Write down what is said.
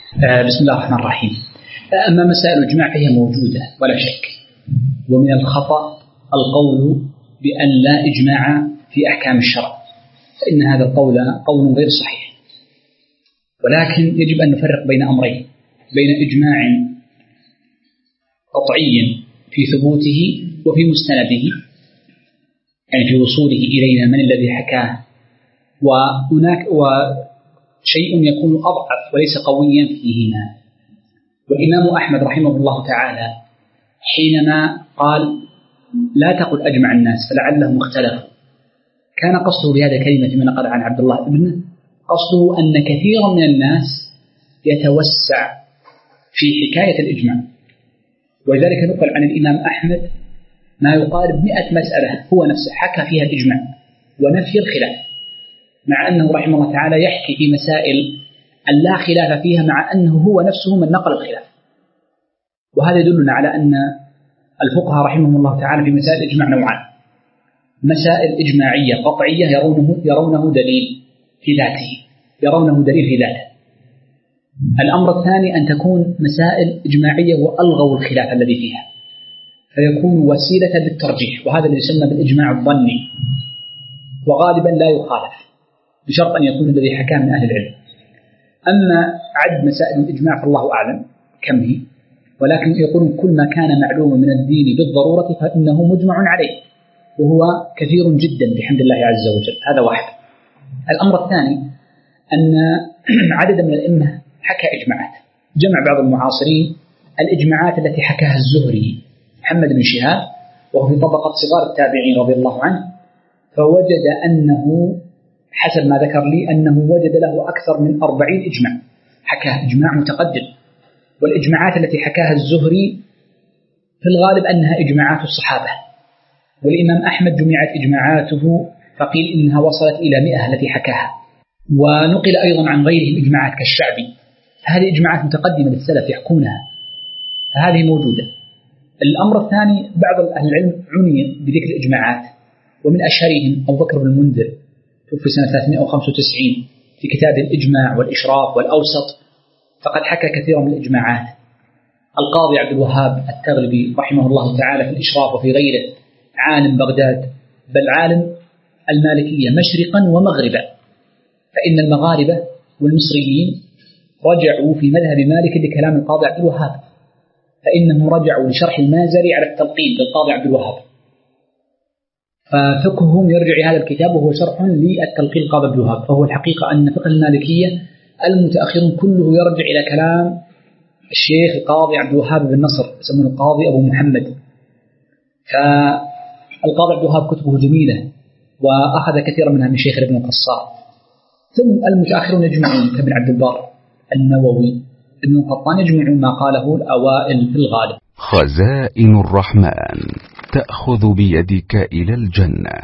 بسم الله الرحمن الرحيم. أما مسائل الإجماع فهي موجودة ولا شك، ومن الخطأ القول بأن لا إجماع في أحكام الشرع، فإن هذا القول قول غير صحيح، ولكن يجب أن نفرق بين أمرين: بين إجماع قطعي في ثبوته وفي مستنده، يعني في وصوله إلينا من الذي حكاه، وهناك وشيء يكون أضعف وليس قويا فيهما. والإمام أحمد رحمه الله تعالى حينما قال لا تقل أجمع الناس فلعلهم اختلفوا، كان قصده بهذه الكلمة فيما نقل عن عبد الله ابنه قصده أن كثيرا من الناس يتوسع في حكاية الإجماع، ولذلك نقل عن الإمام أحمد ما يقارب 100 مسألة هو نفسه حكى فيها الإجماع ونفي الخلاف، مع أنه رحمه الله تعالى يحكي في مسائل لا خلاف فيها، مع أنه هو نفسه من نقل الخلاف. وهذا يدلنا على أن الفقهاء رحمهم الله تعالى في مسائل الإجماع نوعان: مسائل إجماعية قطعية يرونه دليل في ذاته، يرونه دليل في ذاته. الأمر الثاني أن تكون مسائل إجماعية وألغوا الخلاف الذي فيها، فيكون وسيلة للترجيح، وهذا اللي يسمى بالإجماع الظني، وغالبا لا يخالف بشرط أن يكون الذي حكاه من أهل العلم. أما عد مسائل الإجماع فالله أعلم كم هي، ولكن يقولون كل ما كان معلوما من الدين بالضرورة فإنه مجمع عليه، وهو كثير جدا بحمد الله عز وجل. هذا واحد. الأمر الثاني أن عدد من الأئمة حكى إجماعات، جمع بعض المعاصرين الإجماعات التي حكاها الزهري محمد بن شهاب وهو في طبقة صغار التابعين رضي الله عنه، فوجد أنه حسب ما ذكر لي أنه وجد له أكثر من 40 إجماع حكاها، إجماع متقدم. والإجماعات التي حكاها الزهري في الغالب أنها إجماعات الصحابة، والإمام أحمد جمعت إجماعاته فقيل إنها وصلت إلى 100 التي حكاها. ونقل أيضا عن غيرهم إجماعات كالشعبي، هذه إجماعات متقدمة للسلف يحكونها، فهذه موجودة. الأمر الثاني بعض أهل العلم عني بذكر الإجماعات، ومن أشهرهم أبو بكر بن المنذر توفي سنة 395 في كتاب الإجماع والإشراف والأوسط، فقد حكى كثيرا من الإجماعات. القاضي عبد الوهاب التغلبي رحمه الله تعالى في الإشراف وفي غيره عالم بغداد، بل عالم المالكية مشرقا ومغربا، فإن المغاربة والمصريين رجعوا في مذهب مالك لكلام القاضي عبد الوهاب، فإنهم رجعوا لشرح المازري على التلقين للقاضي عبد الوهاب، ففقههم يرجع هذا الكتاب وهو شرح للتلقين القاضي عبد الوهاب. فهو الحقيقة أن فقه المالكية المتأخرون كله يرجع إلى كلام الشيخ القاضي عبد الوهاب بن نصر، يسمونه القاضي أبو محمد. فالقاضي عبد الوهاب كتبه جميلة وأخذ كثيرا منها من شيخ ابن القصار. ثم المتأخرون يجمعون كابن عبد البر، النووي، ابن القطان، يجمعون ما قاله الأوائل في الغالب. خزائن الرحمن تأخذ بيدك إلى الجنة.